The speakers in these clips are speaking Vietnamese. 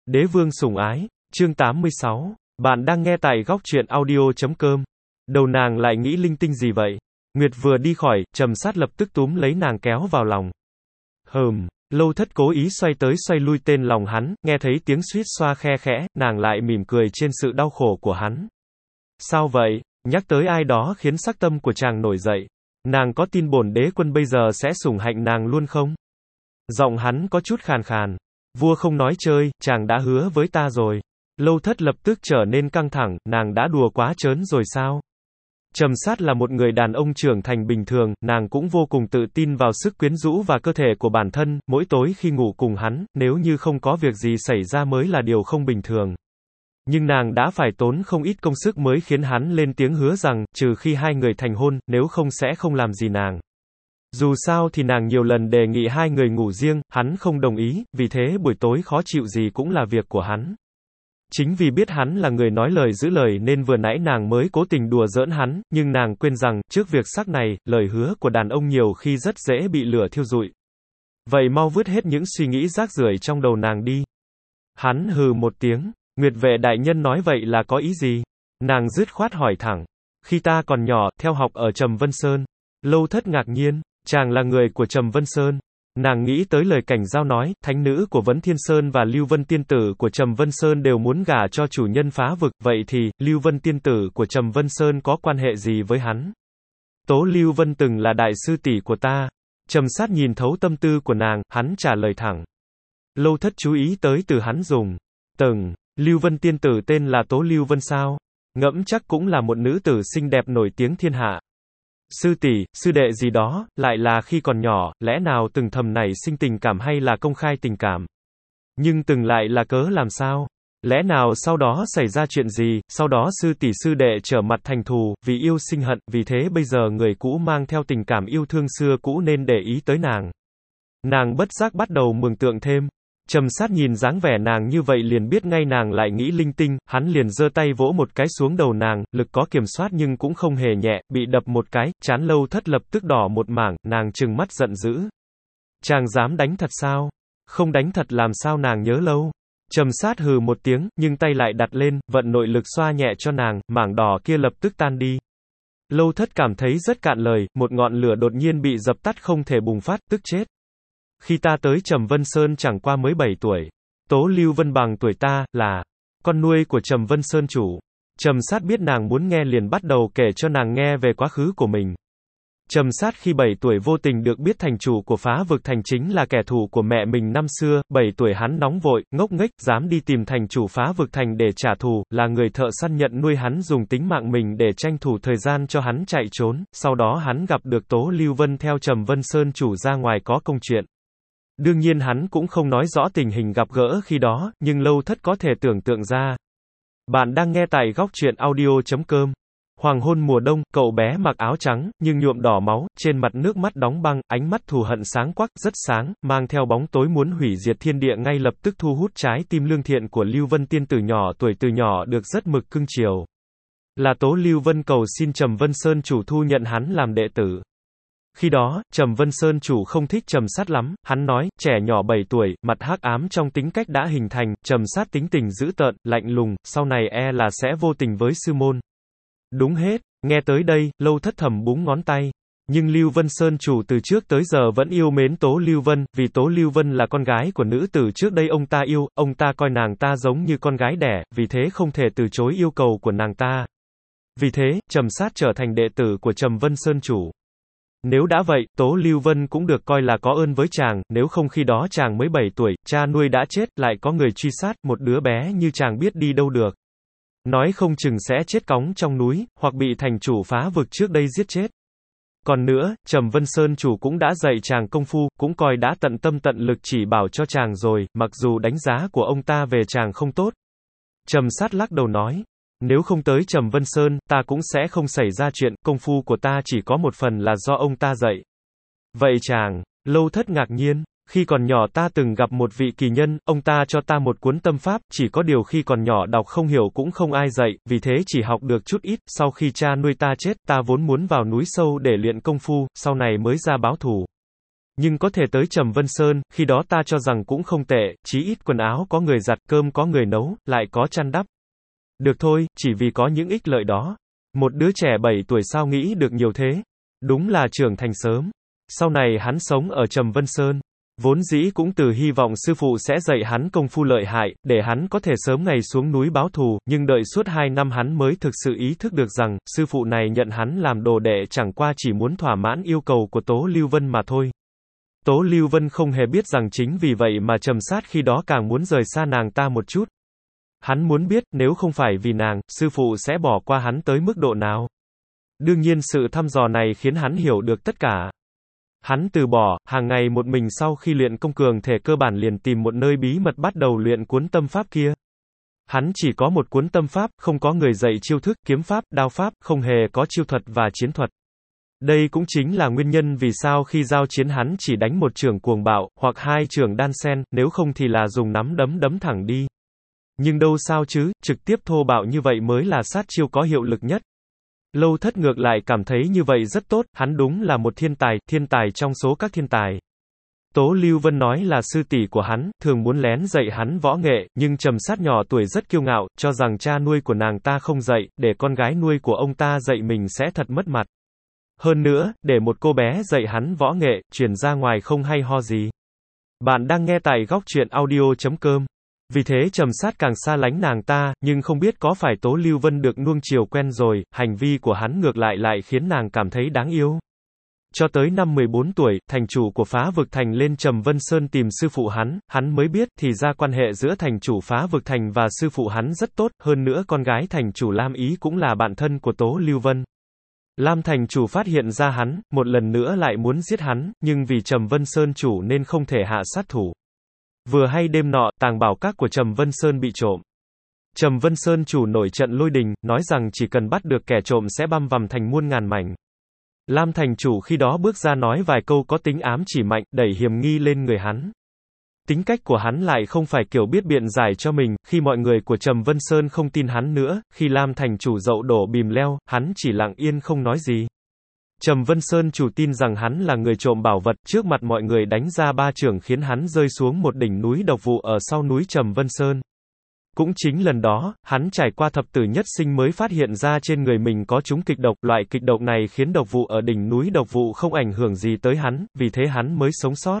Đế vương sủng ái, chương 86. Bạn đang nghe tại góc truyện audio.com. Đầu nàng lại nghĩ linh tinh gì vậy? Nguyệt vừa đi khỏi, Trầm Sát lập tức túm lấy nàng kéo vào lòng. Lâu Thất cố ý xoay tới xoay lui tên lòng hắn, nghe thấy tiếng suýt xoa khe khẽ, nàng lại mỉm cười trên sự đau khổ của hắn. Sao vậy? Nhắc tới ai đó khiến sắc tâm của chàng nổi dậy. Nàng có tin bổn đế quân bây giờ sẽ sủng hạnh nàng luôn không? Giọng hắn có chút khàn khàn. Vua không nói chơi, chàng đã hứa với ta rồi. Lâu Thất lập tức trở nên căng thẳng, nàng đã đùa quá trớn rồi sao? Trầm Sát là một người đàn ông trưởng thành bình thường, nàng cũng vô cùng tự tin vào sức quyến rũ và cơ thể của bản thân, mỗi tối khi ngủ cùng hắn, nếu như không có việc gì xảy ra mới là điều không bình thường. Nhưng nàng đã phải tốn không ít công sức mới khiến hắn lên tiếng hứa rằng, trừ khi hai người thành hôn, nếu không sẽ không làm gì nàng. Dù sao thì nàng nhiều lần đề nghị hai người ngủ riêng, hắn không đồng ý, vì thế buổi tối khó chịu gì cũng là việc của hắn. Chính vì biết hắn là người nói lời giữ lời nên vừa nãy nàng mới cố tình đùa giỡn hắn, nhưng nàng quên rằng, trước việc sắc này, lời hứa của đàn ông nhiều khi rất dễ bị lửa thiêu rụi. Vậy mau vứt hết những suy nghĩ rác rưởi trong đầu nàng đi. Hắn hừ một tiếng, Nguyệt vệ đại nhân nói vậy là có ý gì? Nàng dứt khoát hỏi thẳng. Khi ta còn nhỏ, theo học ở Trầm Vân Sơn. Lâu Thất ngạc nhiên, chàng là người của Trầm Vân Sơn. Nàng nghĩ tới lời Cảnh Giao nói, thánh nữ của Vấn Thiên Sơn và Lưu Vân Tiên Tử của Trầm Vân Sơn đều muốn gả cho chủ nhân Phá Vực, vậy thì, Lưu Vân Tiên Tử của Trầm Vân Sơn có quan hệ gì với hắn? Tố Lưu Vân từng là đại sư tỷ của ta. Trầm Sát nhìn thấu tâm tư của nàng, hắn trả lời thẳng. Lâu Thất chú ý tới từ hắn dùng. Lưu Vân Tiên Tử tên là Tố Lưu Vân sao? Ngẫm chắc cũng là một nữ tử xinh đẹp nổi tiếng thiên hạ. Sư tỷ, sư đệ gì đó, lại là khi còn nhỏ, lẽ nào từng thầm nảy sinh tình cảm hay là công khai tình cảm? Nhưng từng lại là cớ làm sao? Lẽ nào sau đó xảy ra chuyện gì, sau đó sư tỷ sư đệ trở mặt thành thù, vì yêu sinh hận, vì thế bây giờ người cũ mang theo tình cảm yêu thương xưa cũ nên để ý tới nàng. Nàng bất giác bắt đầu mường tượng thêm. Trầm Sát nhìn dáng vẻ nàng như vậy liền biết ngay nàng lại nghĩ linh tinh, hắn liền giơ tay vỗ một cái xuống đầu nàng, lực có kiểm soát nhưng cũng không hề nhẹ, bị đập một cái, trán Lâu Thất lập tức đỏ một mảng, nàng trừng mắt giận dữ. Chàng dám đánh thật sao? Không đánh thật làm sao nàng nhớ lâu? Trầm Sát hừ một tiếng, nhưng tay lại đặt lên, vận nội lực xoa nhẹ cho nàng, mảng đỏ kia lập tức tan đi. Lâu Thất cảm thấy rất cạn lời, một ngọn lửa đột nhiên bị dập tắt không thể bùng phát, tức chết. Khi ta tới Trầm Vân Sơn chẳng qua mới 7 tuổi. Tố Lưu Vân bằng tuổi ta, là con nuôi của Trầm Vân Sơn chủ. Trầm Sát biết nàng muốn nghe liền bắt đầu kể cho nàng nghe về quá khứ của mình. Trầm Sát khi 7 tuổi vô tình được biết thành chủ của Phá Vực thành chính là kẻ thù của mẹ mình năm xưa, 7 tuổi hắn nóng vội, ngốc nghếch, dám đi tìm thành chủ Phá Vực thành để trả thù, là người thợ săn nhận nuôi hắn dùng tính mạng mình để tranh thủ thời gian cho hắn chạy trốn, sau đó hắn gặp được Tố Lưu Vân theo Trầm Vân Sơn chủ ra ngoài có công chuyện. Đương nhiên hắn cũng không nói rõ tình hình gặp gỡ khi đó, nhưng Lâu Thất có thể tưởng tượng ra. Bạn đang nghe tại góc truyện audio.com. Hoàng hôn mùa đông, cậu bé mặc áo trắng, nhưng nhuộm đỏ máu, trên mặt nước mắt đóng băng, ánh mắt thù hận sáng quắc, rất sáng, mang theo bóng tối muốn hủy diệt thiên địa ngay lập tức thu hút trái tim lương thiện của Lưu Vân Tiên Tử nhỏ tuổi từ nhỏ được rất mực cưng chiều. Là Tố Lưu Vân cầu xin Trầm Vân Sơn chủ thu nhận hắn làm đệ tử. Khi đó, Trầm Vân Sơn chủ không thích Trầm Sát lắm, hắn nói, trẻ nhỏ 7 tuổi, mặt hắc ám trong tính cách đã hình thành, Trầm Sát tính tình dữ tợn, lạnh lùng, sau này e là sẽ vô tình với sư môn. Đúng hết, nghe tới đây, Lâu Thất thầm búng ngón tay. Nhưng Lưu Vân Sơn chủ từ trước tới giờ vẫn yêu mến Tố Lưu Vân, vì Tố Lưu Vân là con gái của nữ tử trước đây ông ta yêu, ông ta coi nàng ta giống như con gái đẻ, vì thế không thể từ chối yêu cầu của nàng ta. Vì thế, Trầm Sát trở thành đệ tử của Trầm Vân Sơn chủ. Nếu đã vậy, Tố Lưu Vân cũng được coi là có ơn với chàng, nếu không khi đó chàng mới 7 tuổi, cha nuôi đã chết, lại có người truy sát, một đứa bé như chàng biết đi đâu được. Nói không chừng sẽ chết cóng trong núi, hoặc bị thành chủ Phá Vực trước đây giết chết. Còn nữa, Trầm Vân Sơn chủ cũng đã dạy chàng công phu, cũng coi đã tận tâm tận lực chỉ bảo cho chàng rồi, mặc dù đánh giá của ông ta về chàng không tốt. Trầm Sát lắc đầu nói. Nếu không tới Trầm Vân Sơn, ta cũng sẽ không xảy ra chuyện, công phu của ta chỉ có một phần là do ông ta dạy. Vậy chàng, Lâu Thất ngạc nhiên, khi còn nhỏ ta từng gặp một vị kỳ nhân, ông ta cho ta một cuốn tâm pháp, chỉ có điều khi còn nhỏ đọc không hiểu cũng không ai dạy, vì thế chỉ học được chút ít, sau khi cha nuôi ta chết, ta vốn muốn vào núi sâu để luyện công phu, sau này mới ra báo thù. Nhưng có thể tới Trầm Vân Sơn, khi đó ta cho rằng cũng không tệ, chí ít quần áo có người giặt, cơm có người nấu, lại có chăn đắp. Được thôi, chỉ vì có những ích lợi đó. Một đứa trẻ 7 tuổi sao nghĩ được nhiều thế? Đúng là trưởng thành sớm. Sau này hắn sống ở Trầm Vân Sơn. Vốn dĩ cũng từ hy vọng sư phụ sẽ dạy hắn công phu lợi hại, để hắn có thể sớm ngày xuống núi báo thù, nhưng đợi suốt 2 năm hắn mới thực sự ý thức được rằng, sư phụ này nhận hắn làm đồ đệ chẳng qua chỉ muốn thỏa mãn yêu cầu của Tố Lưu Vân mà thôi. Tố Lưu Vân không hề biết rằng chính vì vậy mà Trầm Sát khi đó càng muốn rời xa nàng ta một chút. Hắn muốn biết, nếu không phải vì nàng, sư phụ sẽ bỏ qua hắn tới mức độ nào. Đương nhiên sự thăm dò này khiến hắn hiểu được tất cả. Hắn từ bỏ, hàng ngày một mình sau khi luyện công cường thể cơ bản liền tìm một nơi bí mật bắt đầu luyện cuốn tâm pháp kia. Hắn chỉ có một cuốn tâm pháp, không có người dạy chiêu thức, kiếm pháp, đao pháp, không hề có chiêu thuật và chiến thuật. Đây cũng chính là nguyên nhân vì sao khi giao chiến hắn chỉ đánh một chưởng cuồng bạo, hoặc 2 chưởng đan sen, nếu không thì là dùng nắm đấm đấm thẳng đi. Nhưng đâu sao chứ, trực tiếp thô bạo như vậy mới là sát chiêu có hiệu lực nhất. Lâu Thất ngược lại cảm thấy như vậy rất tốt, hắn đúng là một thiên tài trong số các thiên tài. Tố Lưu Vân nói là sư tỷ của hắn, thường muốn lén dạy hắn võ nghệ, nhưng Trầm Sát nhỏ tuổi rất kiêu ngạo, cho rằng cha nuôi của nàng ta không dạy, để con gái nuôi của ông ta dạy mình sẽ thật mất mặt. Hơn nữa, để một cô bé dạy hắn võ nghệ, truyền ra ngoài không hay ho gì. Bạn đang nghe tại góc truyện audio.com. Vì thế Trầm Sát càng xa lánh nàng ta, nhưng không biết có phải Tố Lưu Vân được nuông chiều quen rồi, hành vi của hắn ngược lại khiến nàng cảm thấy đáng yêu. Cho tới năm 14 tuổi, thành chủ của Phá Vực Thành lên Trầm Vân Sơn tìm sư phụ hắn mới biết thì ra quan hệ giữa thành chủ Phá Vực Thành và sư phụ hắn rất tốt, hơn nữa con gái thành chủ Lam Ý cũng là bạn thân của Tố Lưu Vân. Lam thành chủ phát hiện ra hắn, một lần nữa lại muốn giết hắn, nhưng vì Trầm Vân Sơn chủ nên không thể hạ sát thủ. Vừa hay đêm nọ, tàng bảo các của Trầm Vân Sơn bị trộm. Trầm Vân Sơn chủ nổi trận lôi đình, nói rằng chỉ cần bắt được kẻ trộm sẽ băm vằm thành muôn ngàn mảnh. Lam thành chủ khi đó bước ra nói vài câu có tính ám chỉ mạnh, đẩy hiểm nghi lên người hắn. Tính cách của hắn lại không phải kiểu biết biện giải cho mình, khi mọi người của Trầm Vân Sơn không tin hắn nữa, khi Lam thành chủ dậu đổ bìm leo, hắn chỉ lặng yên không nói gì. Trầm Vân Sơn chủ tin rằng hắn là người trộm bảo vật, trước mặt mọi người đánh ra 3 chưởng khiến hắn rơi xuống một đỉnh núi độc vụ ở sau núi Trầm Vân Sơn. Cũng chính lần đó, hắn trải qua thập tử nhất sinh mới phát hiện ra trên người mình có trúng kịch độc, loại kịch độc này khiến độc vụ ở đỉnh núi độc vụ không ảnh hưởng gì tới hắn, vì thế hắn mới sống sót.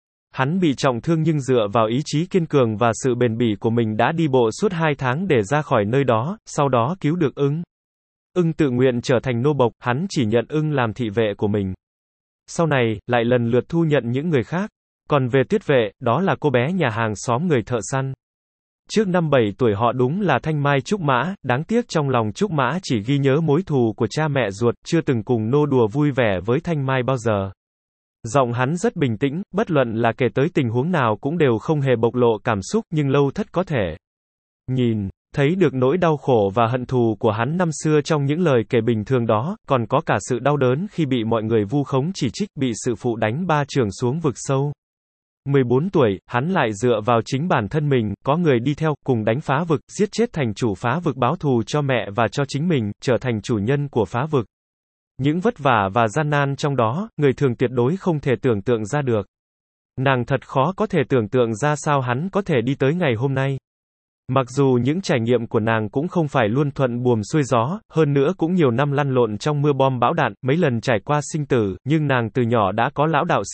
Hắn bị trọng thương nhưng dựa vào ý chí kiên cường và sự bền bỉ của mình đã đi bộ suốt 2 tháng để ra khỏi nơi đó, sau đó cứu được Ưng. Ưng tự nguyện trở thành nô bộc, hắn chỉ nhận Ưng làm thị vệ của mình. Sau này, lại lần lượt thu nhận những người khác. Còn về Tuyết vệ, đó là cô bé nhà hàng xóm người thợ săn. Trước năm 7 tuổi họ đúng là thanh mai trúc mã, đáng tiếc trong lòng trúc mã chỉ ghi nhớ mối thù của cha mẹ ruột, chưa từng cùng nô đùa vui vẻ với thanh mai bao giờ. Giọng hắn rất bình tĩnh, bất luận là kể tới tình huống nào cũng đều không hề bộc lộ cảm xúc, nhưng Lâu Thất có thể nhìn thấy được nỗi đau khổ và hận thù của hắn năm xưa trong những lời kể bình thường đó, còn có cả sự đau đớn khi bị mọi người vu khống chỉ trích, bị sư phụ đánh 3 chưởng xuống vực sâu. 14 tuổi, hắn lại dựa vào chính bản thân mình, có người đi theo, cùng đánh phá vực, giết chết thành chủ phá vực báo thù cho mẹ và cho chính mình, trở thành chủ nhân của phá vực. Những vất vả và gian nan trong đó, người thường tuyệt đối không thể tưởng tượng ra được. Nàng thật khó có thể tưởng tượng ra sao hắn có thể đi tới ngày hôm nay. Mặc dù những trải nghiệm của nàng cũng không phải luôn thuận buồm xuôi gió, hơn nữa cũng nhiều năm lăn lộn trong mưa bom bão đạn, mấy lần trải qua sinh tử, nhưng nàng từ nhỏ đã có lão đạo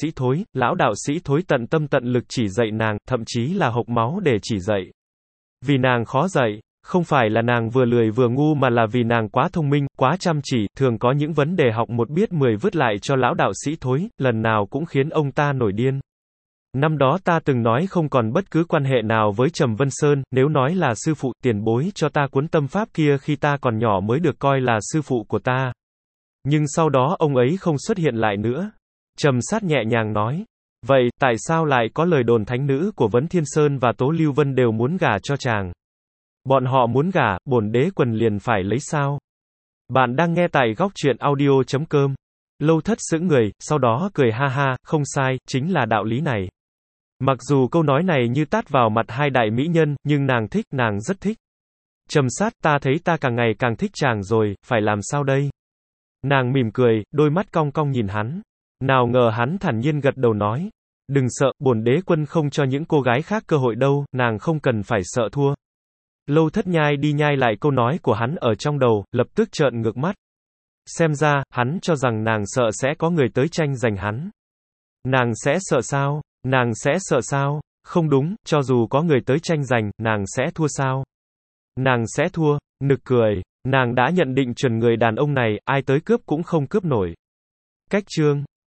sĩ thối tận tâm tận lực chỉ dạy nàng, thậm chí là hộc máu để chỉ dạy. Vì nàng khó dạy, không phải là nàng vừa lười vừa ngu mà là vì nàng quá thông minh, quá chăm chỉ, thường có những vấn đề học một biết 10 vứt lại cho lão đạo sĩ thối, lần nào cũng khiến ông ta nổi điên. Năm đó ta từng nói không còn bất cứ quan hệ nào với Trầm Vân Sơn, nếu nói là sư phụ, tiền bối cho ta cuốn tâm pháp kia khi ta còn nhỏ mới được coi là sư phụ của ta. Nhưng sau đó ông ấy không xuất hiện lại nữa. Trầm Sát nhẹ nhàng nói. Vậy, tại sao lại có lời đồn thánh nữ của Vấn Thiên Sơn và Tố Lưu Vân đều muốn gả cho chàng? Bọn họ muốn gả, bổn đế quần liền phải lấy sao? Bạn đang nghe tại góc truyện audio.com. Lâu Thất sững người, sau đó cười ha ha, không sai, chính là đạo lý này. Mặc dù câu nói này như tát vào mặt hai đại mỹ nhân, nhưng nàng rất thích. Trầm Sát, ta thấy ta càng ngày càng thích chàng rồi, phải làm sao đây? Nàng mỉm cười, đôi mắt cong cong nhìn hắn. Nào ngờ hắn thản nhiên gật đầu nói. Đừng sợ, bổn đế quân không cho những cô gái khác cơ hội đâu, nàng không cần phải sợ thua. Lâu Thất Nhai đi nhai lại câu nói của hắn ở trong đầu, lập tức trợn ngược mắt. Xem ra, hắn cho rằng nàng sợ sẽ có người tới tranh giành hắn. Nàng sẽ sợ sao? Nàng sẽ sợ sao? Không đúng, cho dù có người tới tranh giành, nàng sẽ thua sao? Nàng sẽ thua, nực cười, nàng đã nhận định chuẩn người đàn ông này, ai tới cướp cũng không cướp nổi. Cách chương